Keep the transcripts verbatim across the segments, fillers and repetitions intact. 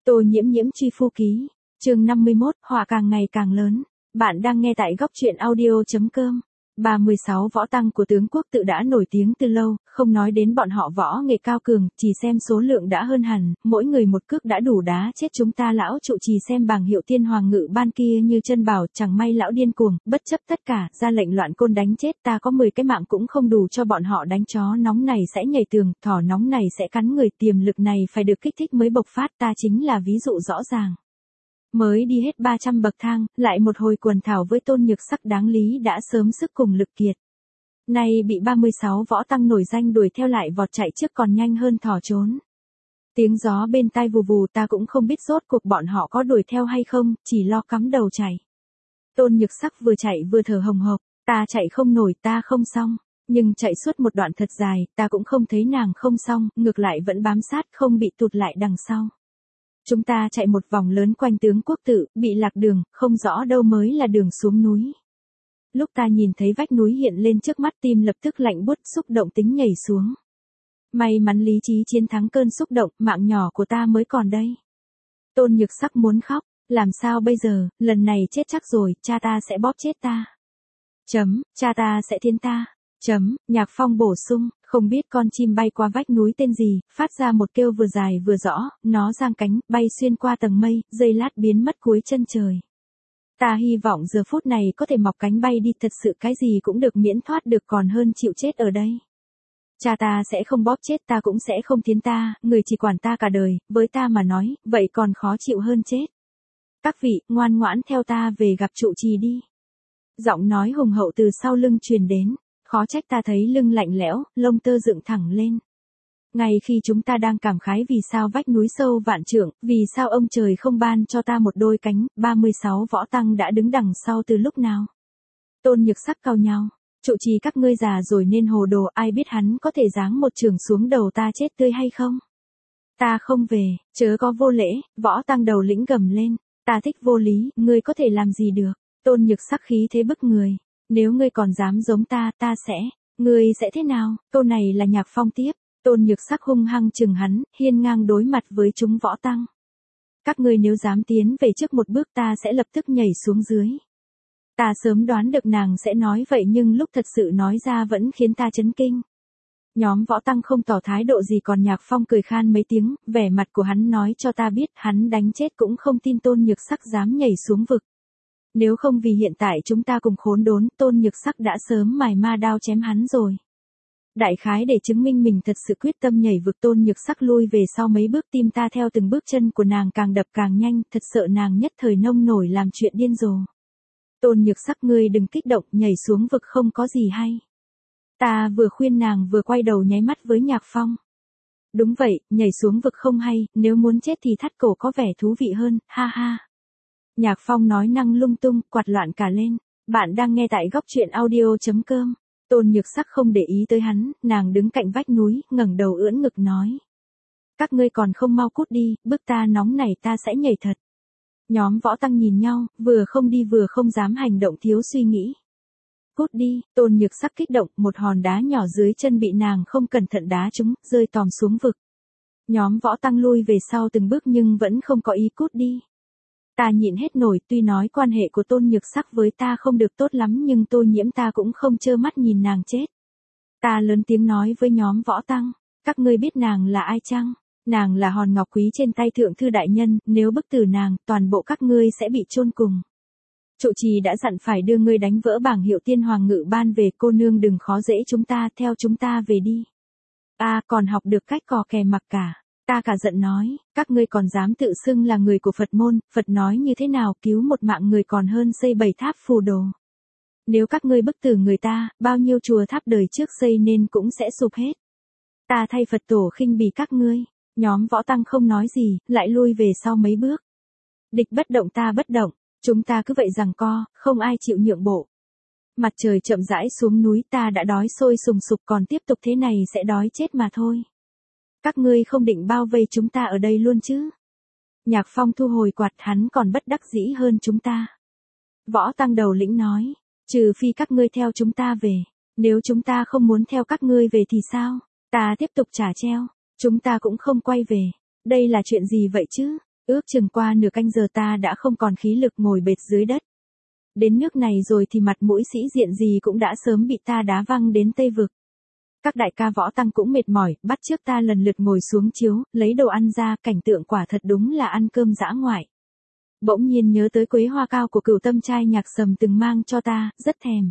Tô Nhiễm Nhiễm truy phu ký, chương năm mươi mốt, họa càng ngày càng lớn. Bạn đang nghe tại góc truyện audio.com. ba mươi sáu võ tăng của tướng quốc tự đã nổi tiếng từ lâu, không nói đến bọn họ võ nghệ cao cường, chỉ xem số lượng đã hơn hẳn, mỗi người một cước đã đủ đá chết chúng ta. Lão trụ trì xem bảng hiệu tiên hoàng ngự ban kia như chân bảo, chẳng may lão điên cuồng, bất chấp tất cả, ra lệnh loạn côn đánh chết ta, có mười cái mạng cũng không đủ cho bọn họ đánh. Chó nóng này sẽ nhảy tường, thỏ nóng này sẽ cắn người, tiềm lực này phải được kích thích mới bộc phát, ta chính là ví dụ rõ ràng. Mới đi hết ba trăm bậc thang, lại một hồi quần thảo với Tôn Nhược Sắc đáng lý đã sớm sức cùng lực kiệt. Nay bị ba mươi sáu võ tăng nổi danh đuổi theo lại vọt chạy trước còn nhanh hơn thỏ trốn. Tiếng gió bên tai vù vù, ta cũng không biết rốt cuộc bọn họ có đuổi theo hay không, chỉ lo cắm đầu chạy. Tôn Nhược Sắc vừa chạy vừa thở hồng hộc, ta chạy không nổi, ta không xong. Nhưng chạy suốt một đoạn thật dài, ta cũng không thấy nàng không xong, ngược lại vẫn bám sát không bị tụt lại đằng sau. Chúng ta chạy một vòng lớn quanh tướng quốc tự, bị lạc đường, không rõ đâu mới là đường xuống núi. Lúc ta nhìn thấy vách núi hiện lên trước mắt, tim lập tức lạnh buốt, xúc động tính nhảy xuống. May mắn lý trí chiến thắng cơn xúc động, mạng nhỏ của ta mới còn đây. Tôn Nhược Sắc muốn khóc, làm sao bây giờ, lần này chết chắc rồi, cha ta sẽ bóp chết ta. Chấm, cha ta sẽ thiến ta. Chấm, Nhạc Phong bổ sung, không biết con chim bay qua vách núi tên gì, phát ra một kêu vừa dài vừa rõ, nó giang cánh, bay xuyên qua tầng mây, giây lát biến mất cuối chân trời. Ta hy vọng giờ phút này có thể mọc cánh bay đi, thật sự cái gì cũng được miễn thoát được còn hơn chịu chết ở đây. Cha ta sẽ không bóp chết ta, cũng sẽ không thiến ta, người chỉ quản ta cả đời, với ta mà nói, vậy còn khó chịu hơn chết. Các vị, ngoan ngoãn theo ta về gặp trụ trì đi. Giọng nói hùng hậu từ sau lưng truyền đến. Khó trách ta thấy lưng lạnh lẽo, lông tơ dựng thẳng lên. Ngay khi chúng ta đang cảm khái vì sao vách núi sâu vạn trượng, vì sao ông trời không ban cho ta một đôi cánh, ba mươi sáu võ tăng đã đứng đằng sau từ lúc nào. Tôn Nhược Sắc cau nhau, trụ trì các ngươi già rồi nên hồ đồ, ai biết hắn có thể giáng một trường xuống đầu ta chết tươi hay không. Ta không về, chớ có vô lễ, võ tăng đầu lĩnh gầm lên, ta thích vô lý, ngươi có thể làm gì được. Tôn Nhược Sắc khí thế bức người. Nếu ngươi còn dám giống ta, ta sẽ, ngươi sẽ thế nào? Câu này là Nhạc Phong tiếp. Tôn Nhược Sắc hung hăng chừng hắn, hiên ngang đối mặt với chúng võ tăng. Các ngươi nếu dám tiến về trước một bước, ta sẽ lập tức nhảy xuống dưới. Ta sớm đoán được nàng sẽ nói vậy, nhưng lúc thật sự nói ra vẫn khiến ta chấn kinh. Nhóm võ tăng không tỏ thái độ gì, còn Nhạc Phong cười khan mấy tiếng, vẻ mặt của hắn nói cho ta biết hắn đánh chết cũng không tin Tôn Nhược Sắc dám nhảy xuống vực. Nếu không vì hiện tại chúng ta cùng khốn đốn, Tôn Nhược Sắc đã sớm mài ma đao chém hắn rồi. Đại khái để chứng minh mình thật sự quyết tâm nhảy vực, Tôn Nhược Sắc lui về sau mấy bước, tim ta theo từng bước chân của nàng càng đập càng nhanh, thật sợ nàng nhất thời nông nổi làm chuyện điên rồ. Tôn Nhược Sắc, ngươi đừng kích động, nhảy xuống vực không có gì hay. Ta vừa khuyên nàng vừa quay đầu nháy mắt với Nhạc Phong. Đúng vậy, nhảy xuống vực không hay, nếu muốn chết thì thắt cổ có vẻ thú vị hơn, ha ha. Nhạc Phong nói năng lung tung, quạt loạn cả lên. Bạn đang nghe tại góc truyện audio.com. Tôn Nhược Sắc không để ý tới hắn, nàng đứng cạnh vách núi, ngẩng đầu ưỡn ngực nói. Các ngươi còn không mau cút đi, bức ta nóng này ta sẽ nhảy thật. Nhóm võ tăng nhìn nhau, vừa không đi vừa không dám hành động thiếu suy nghĩ. Cút đi, Tôn Nhược Sắc kích động, một hòn đá nhỏ dưới chân bị nàng không cẩn thận đá trúng, rơi tòm xuống vực. Nhóm võ tăng lui về sau từng bước nhưng vẫn không có ý cút đi. Ta nhịn hết nổi, tuy nói quan hệ của Tôn Nhược Sắc với ta không được tốt lắm nhưng Tô Nhiễm ta cũng không trơ mắt nhìn nàng chết. Ta lớn tiếng nói với nhóm võ tăng, các ngươi biết nàng là ai chăng? Nàng là hòn ngọc quý trên tay thượng thư đại nhân, nếu bức tử nàng, toàn bộ các ngươi sẽ bị chôn cùng. Trụ trì đã dặn phải đưa ngươi đánh vỡ bảng hiệu tiên hoàng ngự ban về, cô nương đừng khó dễ chúng ta, theo chúng ta về đi. À, còn học được cách cò kè mặc cả. Ta cả giận nói, các ngươi còn dám tự xưng là người của Phật môn, Phật nói như thế nào, cứu một mạng người còn hơn xây bảy tháp phù đồ. Nếu các ngươi bức tử người ta, bao nhiêu chùa tháp đời trước xây nên cũng sẽ sụp hết. Ta thay Phật tổ khinh bỉ các ngươi. Nhóm võ tăng không nói gì, lại lui về sau mấy bước. Địch bất động ta bất động, chúng ta cứ vậy giằng co, không ai chịu nhượng bộ. Mặt trời chậm rãi xuống núi, ta đã đói sôi sùng sục, còn tiếp tục thế này sẽ đói chết mà thôi. Các ngươi không định bao vây chúng ta ở đây luôn chứ? Nhạc Phong thu hồi quạt, hắn còn bất đắc dĩ hơn chúng ta. Võ tăng đầu lĩnh nói, trừ phi các ngươi theo chúng ta về, nếu chúng ta không muốn theo các ngươi về thì sao? Ta tiếp tục trả treo, chúng ta cũng không quay về. Đây là chuyện gì vậy chứ? Ước chừng qua nửa canh giờ ta đã không còn khí lực ngồi bệt dưới đất. Đến nước này rồi thì mặt mũi sĩ diện gì cũng đã sớm bị ta đá văng đến Tây Vực. Các đại ca võ tăng cũng mệt mỏi, bắt chước ta lần lượt ngồi xuống chiếu, lấy đồ ăn ra, cảnh tượng quả thật đúng là ăn cơm dã ngoại. Bỗng nhiên nhớ tới quế hoa cao của Cửu Tâm trai Nhạc Sầm từng mang cho ta, rất thèm.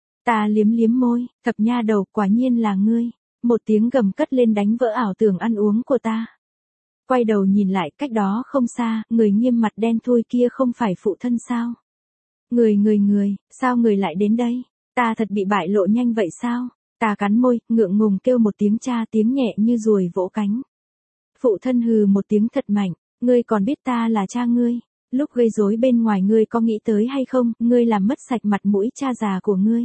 Ta liếm liếm môi, thập nha đầu, quả nhiên là ngươi. Một tiếng gầm cất lên đánh vỡ ảo tưởng ăn uống của ta. Quay đầu nhìn lại, cách đó không xa, người nghiêm mặt đen thui kia không phải phụ thân sao? Người người người, sao người lại đến đây? Ta thật bị bại lộ nhanh vậy sao? Ta cắn môi, ngượng ngùng kêu một tiếng cha, tiếng nhẹ như ruồi vỗ cánh. Phụ thân hừ một tiếng thật mạnh, ngươi còn biết ta là cha ngươi. Lúc gây rối bên ngoài ngươi có nghĩ tới hay không, ngươi làm mất sạch mặt mũi cha già của ngươi.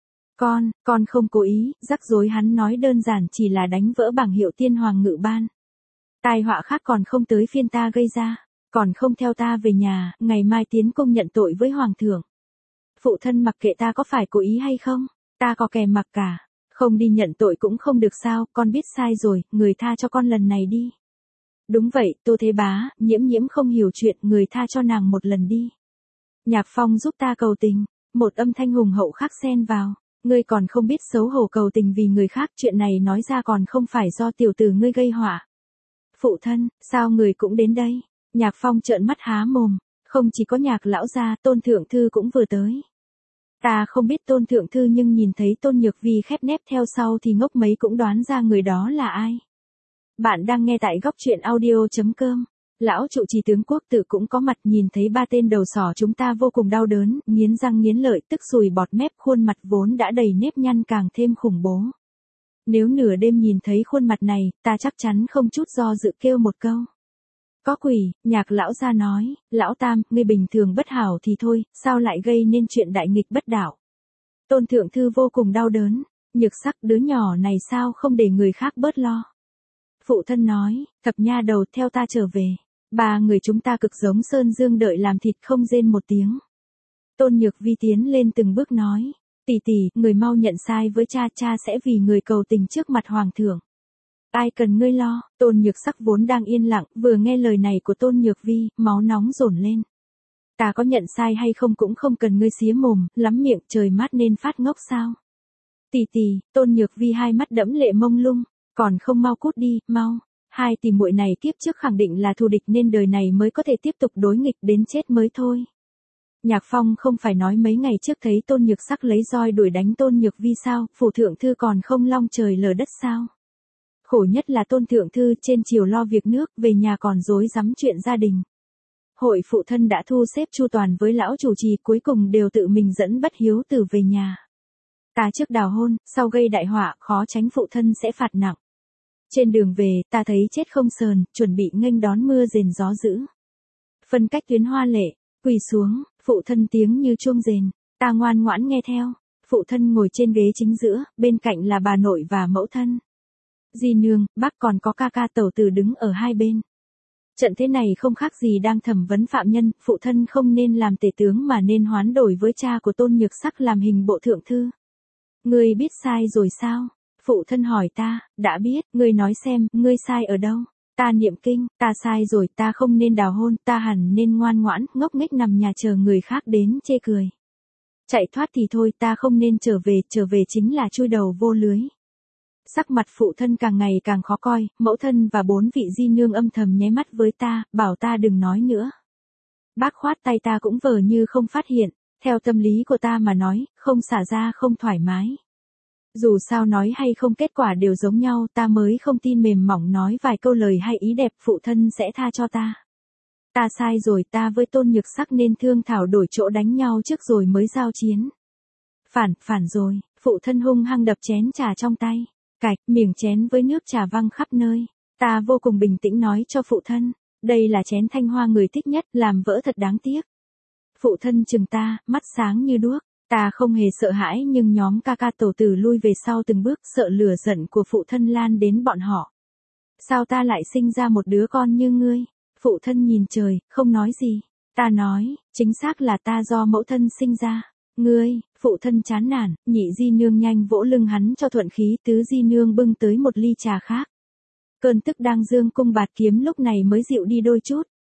Con, con không cố ý, rắc rối hắn nói đơn giản chỉ là đánh vỡ bảng hiệu tiên hoàng ngự ban. Tai họa khác còn không tới phiên ta gây ra, còn không theo ta về nhà, ngày mai tiến công nhận tội với hoàng thượng. Phụ thân mặc kệ ta có phải cố ý hay không, ta có kè mặc cả, không đi nhận tội cũng không được sao, con biết sai rồi, người tha cho con lần này đi. Đúng vậy, Tô Thế Bá, Nhiễm Nhiễm không hiểu chuyện, người tha cho nàng một lần đi. Nhạc Phong giúp ta cầu tình, một âm thanh hùng hậu khác xen vào. Ngươi còn không biết xấu hổ cầu tình vì người khác, chuyện này nói ra còn không phải do tiểu tử ngươi gây họa. Phụ thân, sao người cũng đến đây? Nhạc Phong trợn mắt há mồm, không chỉ có Nhạc lão gia, Tôn Thượng Thư cũng vừa tới. Ta không biết Tôn Thượng Thư nhưng nhìn thấy Tôn Nhược Vi khép nép theo sau thì ngốc mấy cũng đoán ra người đó là ai. Bạn đang nghe tại góc truyện audio chấm com. Lão trụ trì tướng quốc tự cũng có mặt, nhìn thấy ba tên đầu sỏ chúng ta vô cùng đau đớn, nghiến răng nghiến lợi, tức sùi bọt mép, khuôn mặt vốn đã đầy nếp nhăn càng thêm khủng bố. Nếu nửa đêm nhìn thấy khuôn mặt này, ta chắc chắn không chút do dự kêu một câu. Có quỷ, Nhạc lão gia nói, lão tam, ngươi bình thường bất hảo thì thôi, sao lại gây nên chuyện đại nghịch bất đạo. Tôn Thượng Thư vô cùng đau đớn, Nhược Sắc đứa nhỏ này sao không để người khác bớt lo. Phụ thân nói, thập nha đầu theo ta trở về. Ba người chúng ta cực giống Sơn Dương đợi làm thịt không rên một tiếng. Tôn Nhược Vi tiến lên từng bước nói, tỷ tỷ, người mau nhận sai với cha, cha sẽ vì người cầu tình trước mặt hoàng thượng. Ai cần ngươi lo, Tôn Nhược Sắc vốn đang yên lặng, vừa nghe lời này của Tôn Nhược Vi, máu nóng dồn lên. Ta có nhận sai hay không cũng không cần ngươi xía mồm, lắm miệng, trời mát nên phát ngốc sao. Tỷ tỷ, Tôn Nhược Vi hai mắt đẫm lệ mông lung, còn không mau cút đi, mau. Hai tỷ muội này kiếp trước khẳng định là thù địch nên đời này mới có thể tiếp tục đối nghịch đến chết mới thôi. Nhạc Phong không phải nói mấy ngày trước thấy Tôn Nhược Sắc lấy roi đuổi đánh Tôn Nhược Vi sao, phủ thượng thư còn không long trời lở đất sao. Khổ nhất là Tôn Thượng Thư trên triều lo việc nước, về nhà còn rối rắm chuyện gia đình. Hội phụ thân đã thu xếp chu toàn với lão chủ trì, cuối cùng đều tự mình dẫn Bất Hiếu Tử về nhà. Ta trước đào hôn, sau gây đại họa, khó tránh phụ thân sẽ phạt nặng. Trên đường về, ta thấy chết không sờn, chuẩn bị nghênh đón mưa rền gió dữ. Phân cách tuyến hoa lệ, quỳ xuống, phụ thân tiếng như chuông rền, ta ngoan ngoãn nghe theo. Phụ thân ngồi trên ghế chính giữa, bên cạnh là bà nội và mẫu thân. Di nương, bác còn có ca ca tẩu tử đứng ở hai bên. Trận thế này không khác gì đang thẩm vấn phạm nhân, phụ thân không nên làm tể tướng mà nên hoán đổi với cha của Tôn Nhược Sắc làm hình bộ thượng thư. Ngươi biết sai rồi sao? Phụ thân hỏi ta, đã biết, ngươi nói xem, ngươi sai ở đâu? Ta niệm kinh, ta sai rồi, ta không nên đào hôn, ta hẳn nên ngoan ngoãn, ngốc nghếch nằm nhà chờ người khác đến chê cười. Chạy thoát thì thôi, ta không nên trở về, trở về chính là chui đầu vô lưới. Sắc mặt phụ thân càng ngày càng khó coi, mẫu thân và bốn vị di nương âm thầm nháy mắt với ta, bảo ta đừng nói nữa. Bác khoát tay ta cũng vờ như không phát hiện, theo tâm lý của ta mà nói, không xả ra không thoải mái. Dù sao nói hay không kết quả đều giống nhau, ta mới không tin mềm mỏng nói vài câu lời hay ý đẹp phụ thân sẽ tha cho ta. Ta sai rồi, ta với Tôn Nhược Sắc nên thương thảo đổi chỗ đánh nhau trước rồi mới giao chiến. Phản, phản rồi, phụ thân hung hăng đập chén trà trong tay. Cạch, miệng chén với nước trà văng khắp nơi. Ta vô cùng bình tĩnh nói cho phụ thân, đây là chén thanh hoa người thích nhất, làm vỡ thật đáng tiếc. Phụ thân chừng ta, mắt sáng như đuốc. Ta không hề sợ hãi nhưng nhóm ca ca tổ tử lui về sau từng bước, sợ lửa giận của phụ thân lan đến bọn họ. Sao ta lại sinh ra một đứa con như ngươi? Phụ thân nhìn trời, không nói gì. Ta nói, chính xác là ta do mẫu thân sinh ra. Ngươi, phụ thân chán nản, nhị di nương nhanh vỗ lưng hắn cho thuận khí, tứ di nương bưng tới một ly trà khác. Cơn tức đang dương cung bạt kiếm lúc này mới dịu đi đôi chút.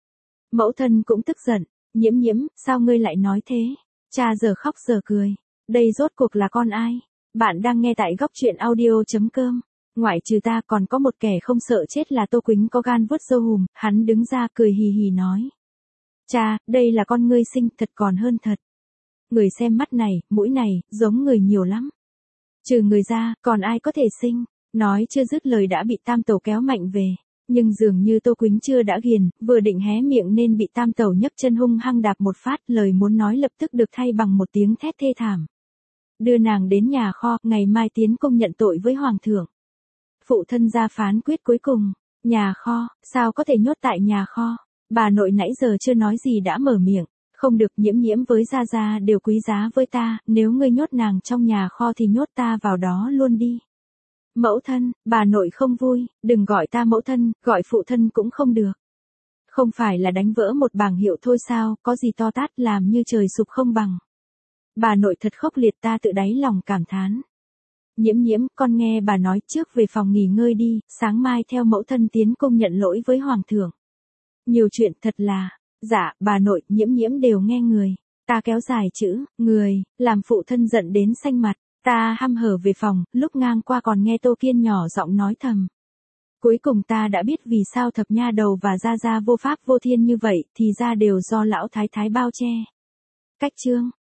Mẫu thân cũng tức giận, Nhiễm Nhiễm, sao ngươi lại nói thế? Cha giờ khóc giờ cười. Đây rốt cuộc là con ai? Bạn đang nghe tại góc truyện audio.com. Ngoại trừ ta còn có một kẻ không sợ chết là Tô Quýnh có gan vuốt râu hùm, hắn đứng ra cười hì hì nói. Cha, đây là con ngươi sinh thật còn hơn thật. Người xem mắt này, mũi này, giống người nhiều lắm. Trừ người ra, còn ai có thể sinh? Nói chưa dứt lời đã bị Tam Tẩu kéo mạnh về. Nhưng dường như Tô Quýnh chưa đã ghiền, vừa định hé miệng nên bị Tam Tẩu nhấc chân hung hăng đạp một phát, lời muốn nói lập tức được thay bằng một tiếng thét thê thảm. Đưa nàng đến nhà kho, ngày mai tiến công nhận tội với Hoàng thượng. Phụ thân ra phán quyết cuối cùng. Nhà kho, sao có thể nhốt tại nhà kho? Bà nội nãy giờ chưa nói gì đã mở miệng. Không được, Nhiễm Nhiễm với Gia Gia đều quý giá với ta, nếu ngươi nhốt nàng trong nhà kho thì nhốt ta vào đó luôn đi. Mẫu thân, bà nội không vui, đừng gọi ta mẫu thân, gọi phụ thân cũng không được. Không phải là đánh vỡ một bảng hiệu thôi sao, có gì to tát làm như trời sụp không bằng. Bà nội thật khốc liệt, ta tự đáy lòng cảm thán. Nhiễm Nhiễm, con nghe bà nói trước về phòng nghỉ ngơi đi, sáng mai theo mẫu thân tiến công nhận lỗi với Hoàng thượng. Nhiều chuyện thật là, dạ, bà nội, Nhiễm Nhiễm đều nghe người. Ta kéo dài chữ, người, làm phụ thân giận đến xanh mặt. Ta hăm hở về phòng, lúc ngang qua còn nghe Tô Kiên nhỏ giọng nói thầm. Cuối cùng ta đã biết vì sao Thập Nha Đầu và Gia Gia vô pháp vô thiên như vậy, thì ra đều do lão thái thái bao che. Cách chương.